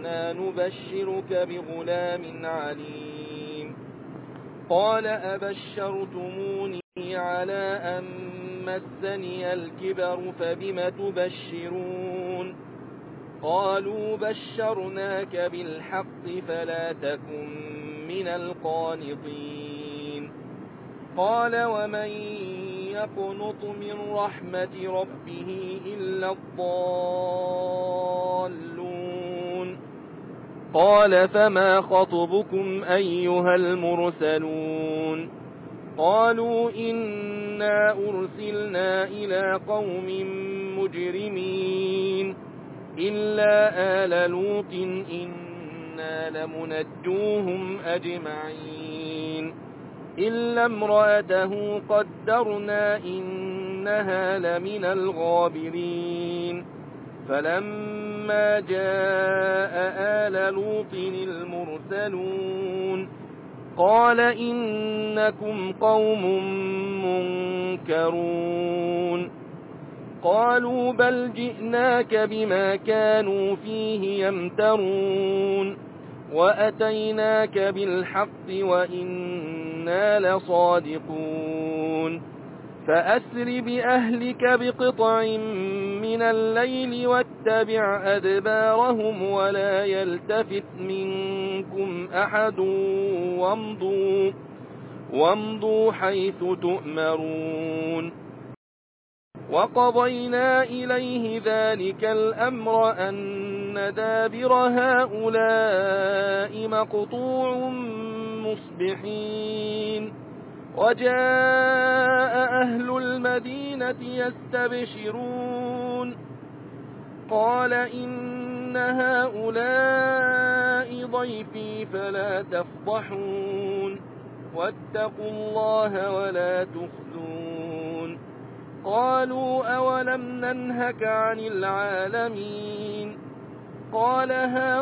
إنا نبشرك بغلام عليم. قال أبشرتموني على أن مسني الكبر فبم تبشرون؟ قالوا بشرناك بالحق فلا تكن من القانطين. قال ومن يقنط من رحمة ربه إلا الضالون. قال فما خطبكم أيها المرسلون؟ قالوا إنا أرسلنا إلى قوم مجرمين إلا آل لوط إنا لمنجوهم أجمعين إلا امرأته قدرنا إنها لمن الغابرين. فلما جاء آل لوط المرسلون قال إنكم قوم منكرون. قالوا بل جئناك بما كانوا فيه يمترون وأتيناك بالحق وإنا لصادقون. فأسر بأهلك بقطع من الليل واتبع أدبارهم ولا يلتفت منكم أحد وامضوا حيث تؤمرون. وقضينا إليه ذلك الأمر أن دابر هؤلاء مقطوع مصبحين. وجاء أهل المدينة يستبشرون قال إن هؤلاء ضيفي فلا تفضحون واتقوا الله ولا تخزون. قالوا أولم ننهك عن العالمين؟ قال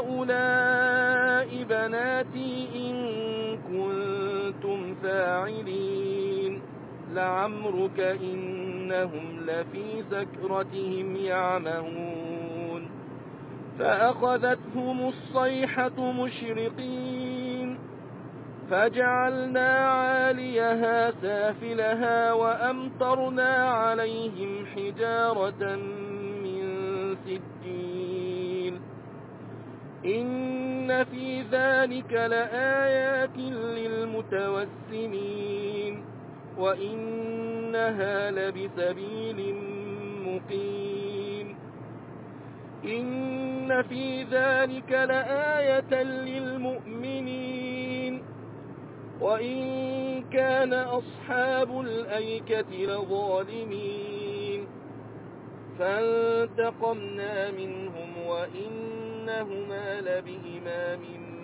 هؤلاء بناتي إن كنتم فاعلين لعمرك إنهم لفي سكرتهم يعمهون. فأخذتهم الصيحة مشرقين فجعلنا عاليها سافلها وأمطرنا عليهم حجارة من سجيل. إن في ذلك لآيات للمتوسمين وإنها لبسبيل مقيم. إن في ذلك لآية للمؤمنين وإن كان أصحاب الأيكة لظالمين فانتقمنا منهم وإنهما لبإمام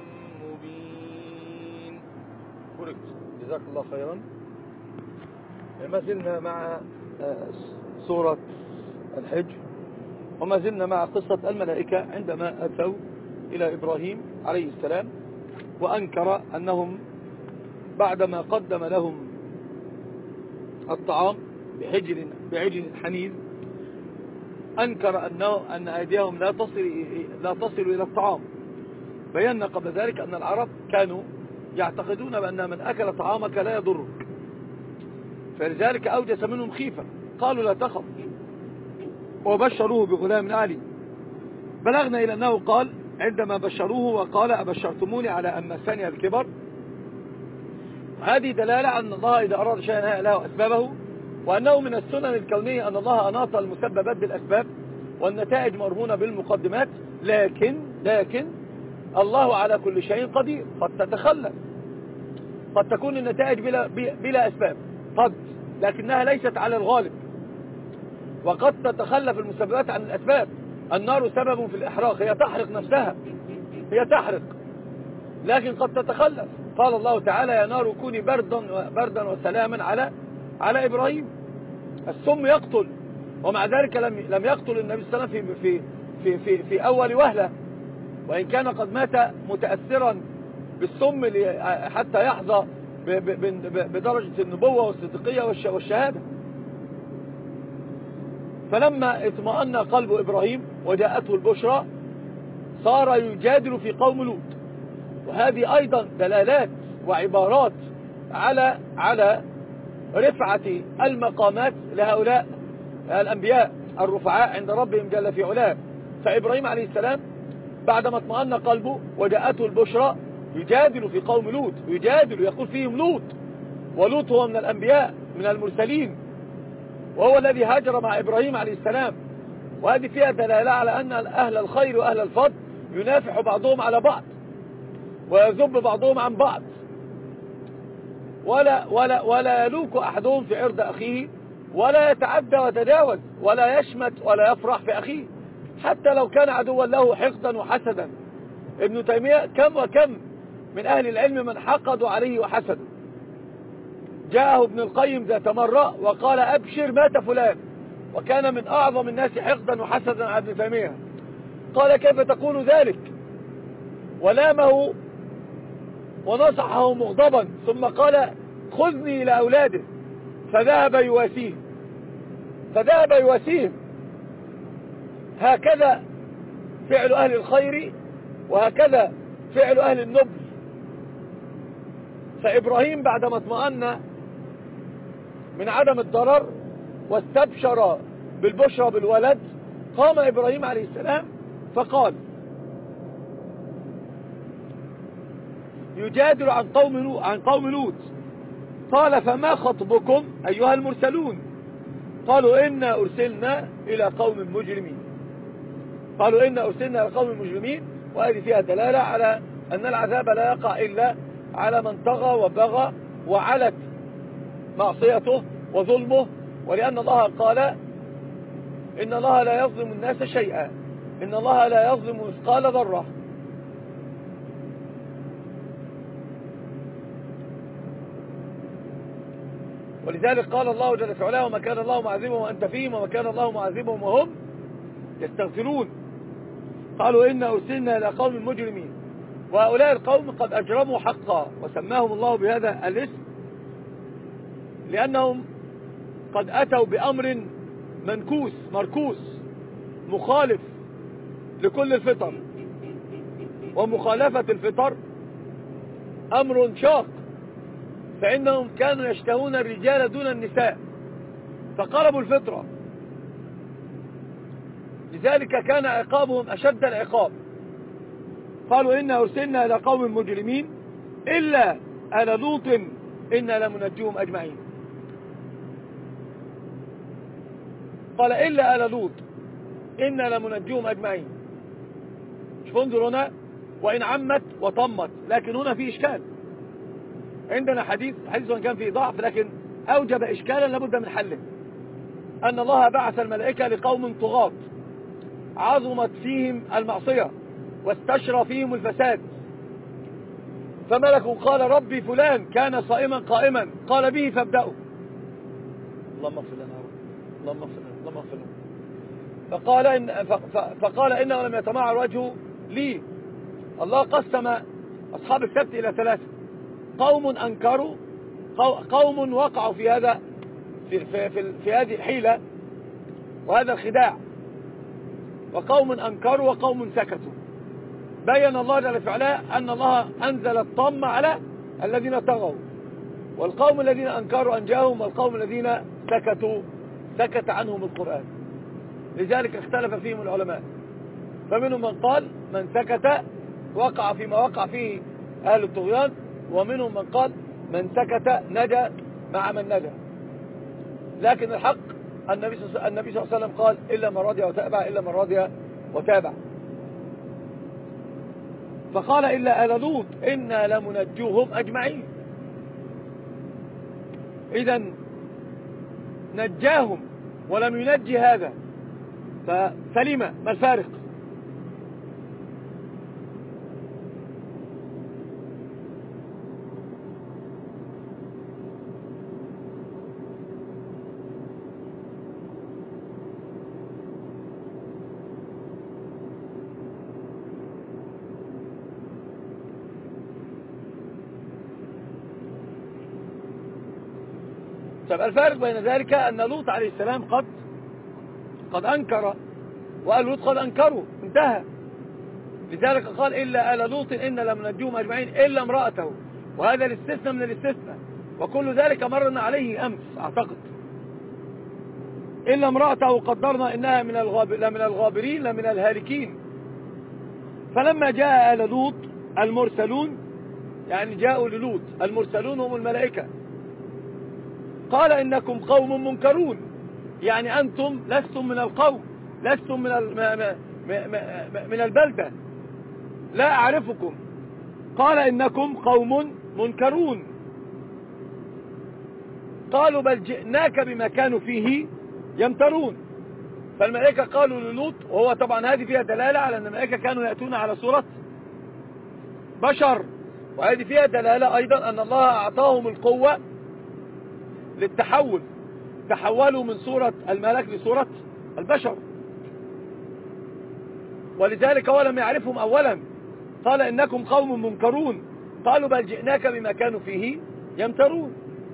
مبين. جزاك الله خيرا. ما زلنا مع سورة الحج وما زلنا مع قصة الملائكة عندما أتوا إلى إبراهيم عليه السلام وأنكر أنهم بعدما قدم لهم الطعام بعجل حنيذ أنكر أن أيديهم لا تصل إلى الطعام. بينا قبل ذلك أن العرب كانوا يعتقدون بأن من أكل طعامك لا يضرك، فلذلك أوجس منهم خيفة. قالوا لا تخف وبشروه بغلام عليم. بلغنا إلى أنه قال عندما بشروه وقال أبشرتموني على أن مسني الكبر. هذه دلالة أن الله إذا أراد شيئا له أسبابه، وأنه من السنن الكونية أن الله أناط المسببات بالأسباب والنتائج مرهونة بالمقدمات. لكن الله على كل شيء قدير. قد تتخلف، قد تكون النتائج بلا أسباب لكنها ليست على الغالب، وقد تتخلف المسببات عن الأسباب. النار سبب في الإحراق، هي تحرق نفسها، هي تحرق، لكن قد تتخلف. قال الله تعالى يا نار كوني بردا وسلاما على إبراهيم. السم يقتل، ومع ذلك لم يقتل النبي صلى الله عليه وسلم في أول وهلة، وإن كان قد مات متأثرا بالسم حتى يحظى بدرجة النبوة والصديقية والشهادة. فلما اطمأن قلب إبراهيم وجاءته البشرى صار يجادل في قوم لوط. وهذه أيضا دلالات وعبارات على رفعة المقامات لهؤلاء الأنبياء الرفعاء عند ربهم جل في علاه. فإبراهيم عليه السلام بعدما اطمأن قلبه وجاءته البشرى يجادل في قوم لوط، يجادل يقول فيهم لوط، ولوط هو من الأنبياء من المرسلين، وهو الذي هاجر مع إبراهيم عليه السلام. وهذه فيها دلالة على أن أهل الخير وأهل الفضل ينافح بعضهم على بعض ويذب بعضهم عن بعض، ولا يلوك أحدهم في عرض أخيه، ولا يتعدى ويتجاوز، ولا يشمت ولا يفرح في أخيه حتى لو كان عدوا له حقدا وحسدا. ابن تيمية كم وكم من أهل العلم من حقدوا عليه وحسدوا. جاءه ابن القيم ذات مرة وقال أبشر مات فلان، وكان من أعظم الناس حقدا وحسدا على ابن تيمية. قال كيف تقول ذلك؟ ولامه ونصحه مغضبا، ثم قال خذني إلى أولاده، فذهب يواسيهم. هكذا فعل أهل الخير، وهكذا فعل أهل النبل. فإبراهيم بعدما اطمأن من عدم الضرر واستبشر بالبشرى بالولد، قام إبراهيم عليه السلام فقال يجادل عن قوم لوط. قال فما خطبكم أيها المرسلون؟ قالوا إنا أرسلنا إلى قوم مجرمين. وهذه فيها دلالة على أن العذاب لا يقع إلا على من طغى وبغى وعلت معصيته وظلمه، ولأن الله قال إن الله لا يظلم الناس شيئا، إن الله لا يظلم مثقال ذرة. ولذلك قال الله جل في علاه وما كان الله معذبهم وأنت فيهم وما كان الله معذبهم وهم يستغفرون. قالوا إنا أرسلنا إلى قوم مجرمين. وهؤلاء القوم قد أجرموا حقا، وسماهم الله بهذا الاسم لأنهم قد أتوا بأمر مركوس مخالف لكل الفطر، ومخالفة الفطر أمر شاق، فإنهم كانوا يشتهون الرجال دون النساء فقربوا الفطرة، لذلك كان عقابهم أشد العقاب. قالوا إنا أرسلنا إلى قوم مجرمين إلا آل لوط إنا لمنجوهم أجمعين. قال إلا آل لوط إنا لمنجوهم أجمعين. شوف انظر هنا، وإن عمت وطمت، لكن هنا في إشكال. عندنا حديث كان فيه ضعف لكن أوجب إشكالا لابد من حله، أن الله بعث الملائكة لقوم طغاة عظمت فيهم المعصية واستشرى فيهم الفساد، فملك قال ربي فلان كان صائما قائما قال به فابدأوا. اللهم اغفر لنا يا رب، اللهم اغفر لنا، اللهم اغفر لنا. فقال إنه لم يتمعر وجهه لي. الله قسم أصحاب السبت إلى ثلاثة: قوم أنكروا، قوم وقعوا في هذا في هذه الحيلة وهذا الخداع، وقوم أنكروا وقوم سكتوا. بين الله جل في علاه أن الله أنزل الطم على الذين طغوا، والقوم الذين أنكروا أنجاهم، والقوم الذين سكتوا سكت عنهم القرآن. لذلك اختلف فيهم العلماء، فمنهم من قال من سكت وقع فيما وقع فيه أهل الطغيان، ومنهم من قال من سكت نجا مع من نجا. لكن الحق النبي صلى الله عليه وسلم قال إلا من رضي وتابع، إلا من رضي وتابع. فقال إلا آل لوط إنا لمنجوهم أجمعين. إذن نجاهم ولم ينجي هذا، فلما ما الفارق؟ الفارق بين ذلك أن لوط عليه السلام قد أنكر، وآل لوط قد أنكروا، انتهى. لذلك قال إلا آل لوط إن لمنجوهم أجمعين إلا امرأته، وهذا الاستثناء من الاستثناء، وكل ذلك مرنا عليه أمس أعتقد. إلا امرأته قدرنا إنها لمن الغابرين لمن الهالكين. فلما جاء آل لوط المرسلون، يعني جاءوا للوط المرسلون هم الملائكة، قال إنكم قوم منكرون، يعني أنتم لستم من القوم، لستم من البلدة، لا أعرفكم. قال إنكم قوم منكرون. قالوا بل جئناك بما كانوا فيه يمترون. فالملائكة قالوا للوط، وهو طبعا هذه فيها دلالة على أن الملائكة كانوا يأتون على صورة بشر، وهذه فيها دلالة أيضا أن الله أعطاهم القوة للتحول، تحولوا من صورة الملك لصورة البشر، ولذلك هو لم يعرفهم أولا. قال إنكم قوم منكرون. قالوا بل جئناك بما كانوا فيه يمترون.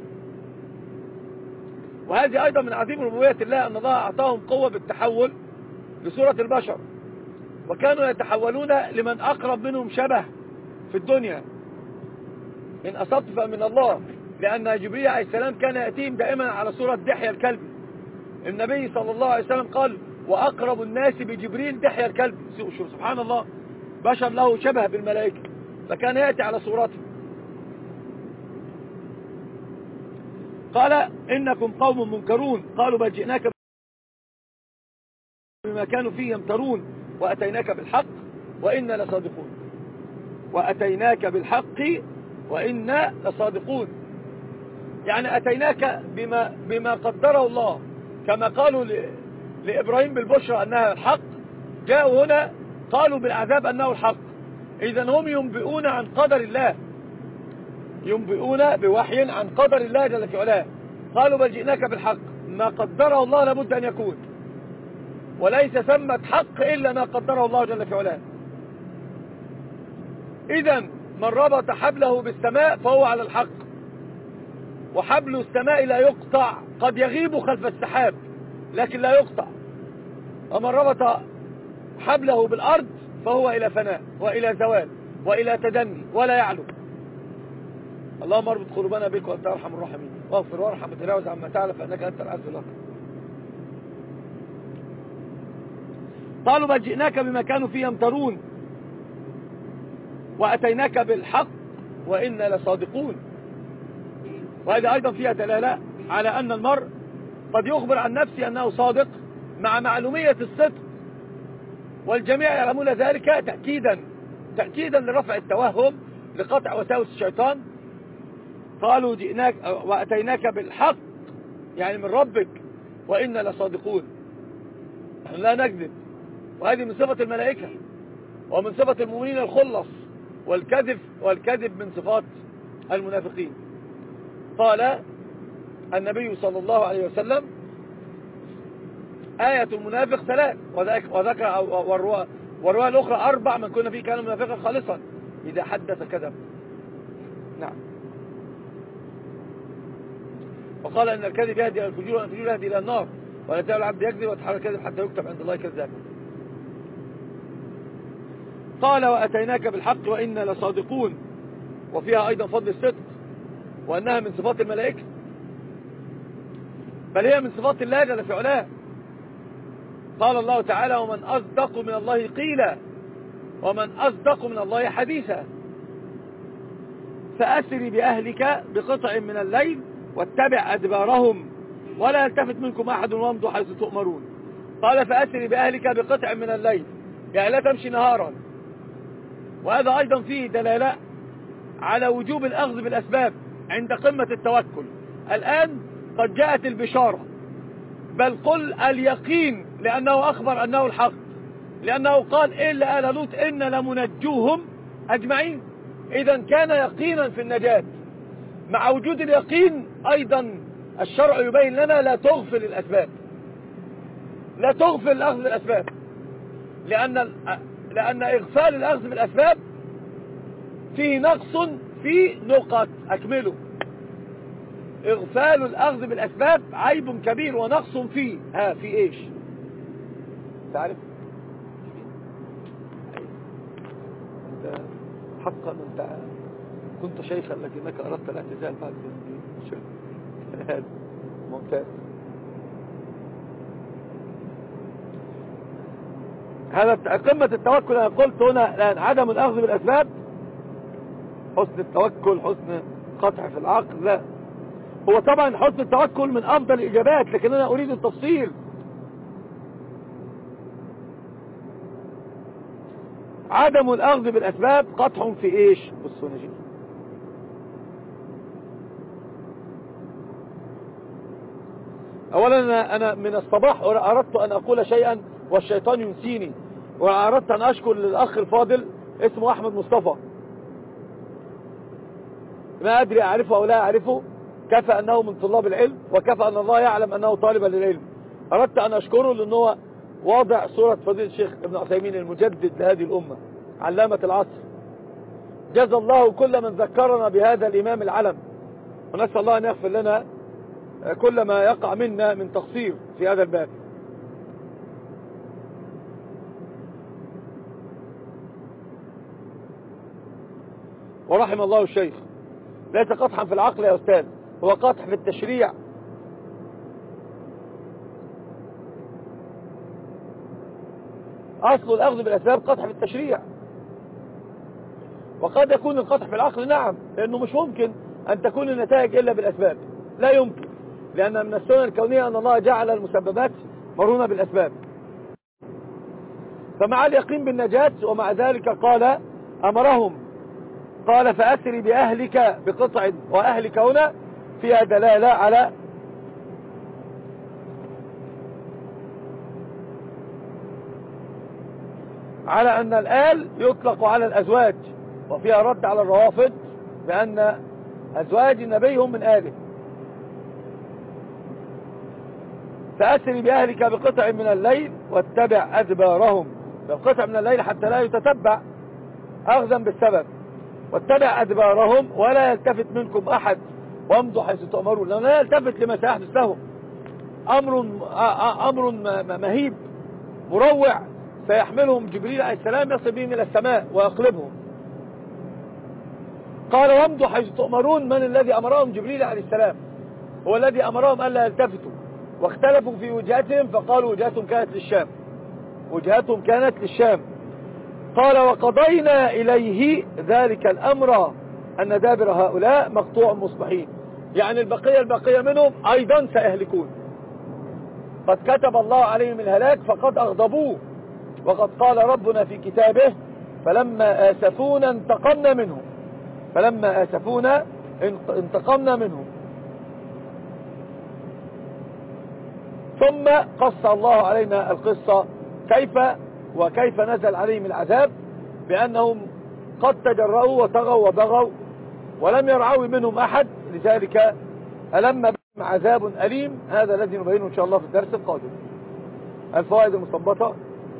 وهذه أيضا من عظيم ربوبية الله أن الله أعطاهم قوة بالتحول لصورة البشر، وكانوا يتحولون لمن أقرب منهم شبه في الدنيا. إن أصبت فمن الله، لأن جبريل عليه السلام كان يأتيهم دائما على صورة دحية الكلب. النبي صلى الله عليه وسلم قال وأقرب الناس بجبريل دحية الكلب. سبحان الله، بشر له شبه بالملائكة، فكان يأتي على صورته. قال إنكم قوم منكرون. قالوا بل جئناك بما كانوا فيه يمترون وأتيناك بالحق وإنا لصادقون. وأتيناك بالحق وإنا لصادقون، يعني أتيناك بما قدره الله، كما قالوا لإبراهيم بالبشرى أنها الحق، جاءوا هنا قالوا بالعذاب أنه الحق. إذن هم ينبئون عن قدر الله، ينبئون بوحي عن قدر الله جل في علاه. قالوا بل جئناك بالحق، ما قدره الله لابد أن يكون، وليس ثمة حق إلا ما قدره الله جل في علاه. إذن من ربط حبله بالسماء فهو على الحق، وحبل السماء لا يقطع، قد يغيب خلف السحاب لكن لا يقطع. ومن ربط حبله بالأرض فهو إلى فناء وإلى زوال وإلى تدني ولا يعلو. اللهم اربط قلوبنا بك وأنت أرحم الراحمين، واغفر وارحم وتجاوز عما تعلم فإنك أنت العز الأكرم. قالوا بل جئناك بما كانوا فيه يمترون وأتيناك بالحق وإنا لصادقون. وهذا أيضا فيها دلالة على أن المرء قد يخبر عن نفسه أنه صادق مع معلومية الصدق، والجميع يعلمون ذلك تأكيدا لرفع التوهم، لقطع وساوس الشيطان. قالوا جئناك وأتيناك بالحق، يعني من ربك، وإنا لصادقون، نحن لا نكذب. وهذه من صفة الملائكة ومن صفة المؤمنين الخلص، والكذب من صفات المنافقين. قال النبي صلى الله عليه وسلم آية المنافق 3، وذكر والرواية الأخرى 4، من كنا فيه كان منافقا خالصا إذا حدث كذب. نعم. وقال إن الكذب يهدي إلى الفجور وأن الفجور يهدي إلى النار، ولا يزال العبد يكذب ويتحرى الكذب حتى يكتب عند الله كذابا. قال وأتيناك بالحق وإنا لصادقون، وفيها أيضا فضل الصدق، وأنها من صفات الملائكة، بل هي من صفات الله جل في علاه. قال الله تعالى ومن أصدق من الله قيلا ومن أصدق من الله حديثا. فأسر بأهلك بقطع من الليل واتبع أدبارهم ولا يلتفت منكم أحد وامضوا حيث تؤمرون. قال فأسر بأهلك بقطع من الليل، يعني لا تمشي نهارا. وهذا أيضا فيه دلالة على وجوب الأخذ بالأسباب عند قمة التوكل. الآن قد جاءت البشارة، بل قل اليقين، لأنه أخبر أنه الحق، لأنه قال إلا آل لوط إن لمنجوهم أجمعين. إذن كان يقينا في النجاة. مع وجود اليقين أيضا الشرع يبين لنا لا تغفل الأسباب، لا تغفل الأخذ بالأسباب، لأن إغفال الأخذ بالأسباب فيه نقص في نقط. أكمله. إغفال الأخذ بالأسباب عيب كبير ونقص فيه. في إيش تعرف؟ حقا أنت كنت شيخا لكنك أردت الاعتزال بعد هذا ممتاز. هذا قمة التوكل. أنا قلت هنا الآن عدم الأخذ بالأسباب حسن التوكل، حسن قطع في العقل، لا، هو طبعا حسن التوكل من أفضل الإجابات، لكن أنا أريد التفصيل. عدم الأخذ بالأسباب قطع في إيش؟ بصوا نجي أولا أنا من الصباح أردت أن أقول شيئا والشيطان ينسيني، وأردت أن أشكر للأخ الفاضل اسمه أحمد مصطفى، ما أدري أعرفه أو لا أعرفه، كفى أنه من طلاب العلم وكفى أن الله يعلم أنه طالبا للعلم. أردت أن أشكره لأنه واضع صورة فضيلة الشيخ ابن عثيمين المجدد لهذه الأمة، علامة العصر. جزا الله كل من ذكرنا بهذا الإمام العلم، ونسأل الله أن يغفر لنا كل ما يقع منا من تقصير في هذا الباب. ورحم الله الشيخ. ليس قطحا في العقل يا أستاذ، هو قطح في التشريع. أصل الأخذ بالأسباب قطح في التشريع، وقد يكون القطح في العقل نعم، لأنه مش ممكن أن تكون النتائج إلا بالأسباب، لا يمكن، لأن من السنن الكونية أن الله جعل المسببات مرونة بالأسباب. فمع اليقين بالنجاة ومع ذلك قال أمرهم، قال فأسري بأهلك بقطع، وأهلك هنا فيها دلالة على أن الآل يطلق على الأزواج، وفيها رد على الروافض بأن أزواج النبي هم من آله. فأسري بأهلك بقطع من الليل واتبع أدبارهم، بقطع من الليل حتى لا يتتبع أخذا بالسبب، واتبع أدبارهم ولا يلتفت منكم أحد وامضوا حيث تؤمرون، لا يلتفت لما سيحدث لهم. أمر مهيب مروع سيحملهم جبريل عليه السلام، يصل بهم إلى السماء ويقلبهم. قال وامضوا حيث تؤمرون، من الذي أمرهم؟ جبريل عليه السلام هو الذي أمرهم ألا يلتفتوا، واختلفوا في وجهتهم فقالوا وجهتهم كانت للشام. قال وقضينا إليه ذلك الأمر أن دابر هؤلاء مقطوع مصبحين، يعني البقية منهم أيضا سيهلكون، قد كتب الله عليهم الهلاك فقد أغضبوه، وقد قال ربنا في كتابه فلما آسفونا انتقمنا منهم. ثم قص الله علينا القصة كيف نزل عليهم العذاب، بأنهم قد تجرؤوا وطغوا وبغوا ولم يرعوا منهم أحد، لذلك ألم بهم عذاب أليم. هذا الذي نبينه إن شاء الله في الدرس القادم. الفوائد المستنبطة: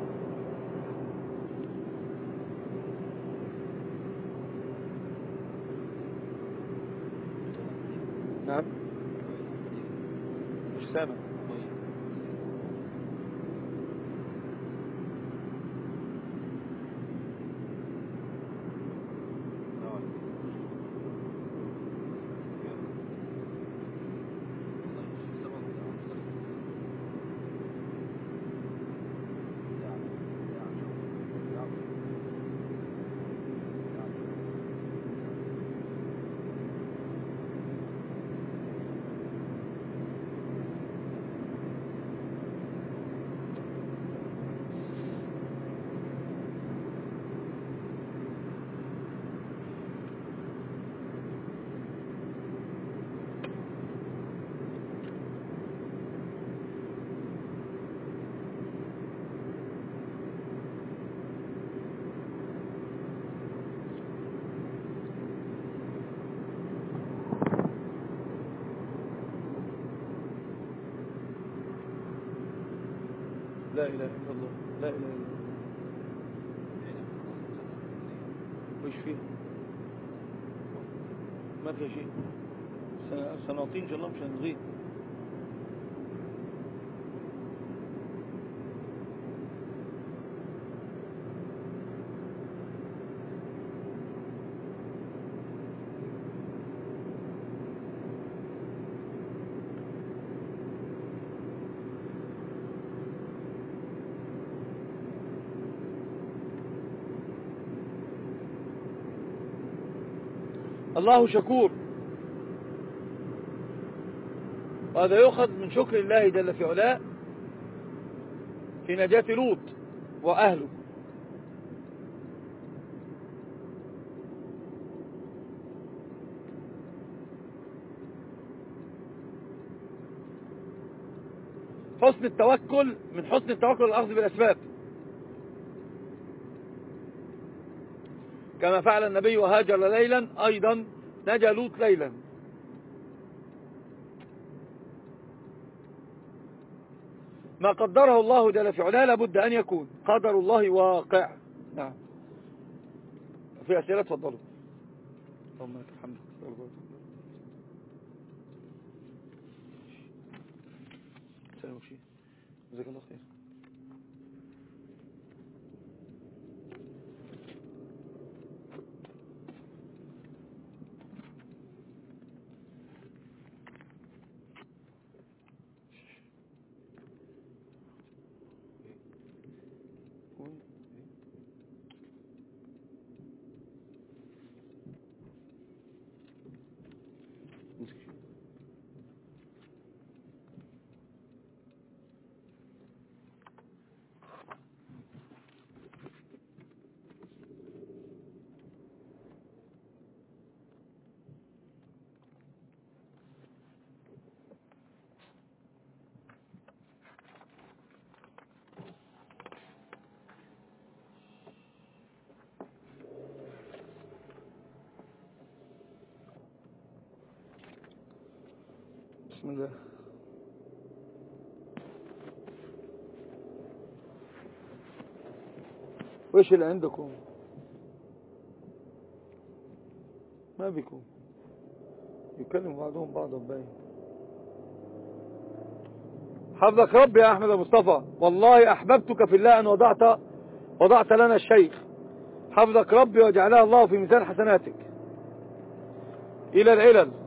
نعم مش سامع. لا إله إلا الله، لا إله إلا الله. وإيش فيه؟ ما في شيء، سنعطيه إن شاء الله، مش هنلغيه. الله شكور. وهذا يؤخذ من شكر الله جل في علاه في نجاة لوط وأهله. حسن التوكل، من حسن التوكل الأخذ بالأسباب، كما فعل النبي وهاجر ليلا، أيضا نجا لوط ليلا. ما قدره الله جل في علاه لابد أن يكون، قدر الله واقع. نعم. في أسئلة؟ تفضلوا. اللهم لك الحمد. سلام وشي. جزاك الله خير. بسم الله. وإيش اللي عندكم؟ ما بكم يكلم بعضهم بعضا باين. حفظك ربي يا أحمد مصطفى، والله أحببتك في الله أن وضعت لنا الشيخ. حفظك ربي وجعلها الله في ميزان حسناتك إلى العلل.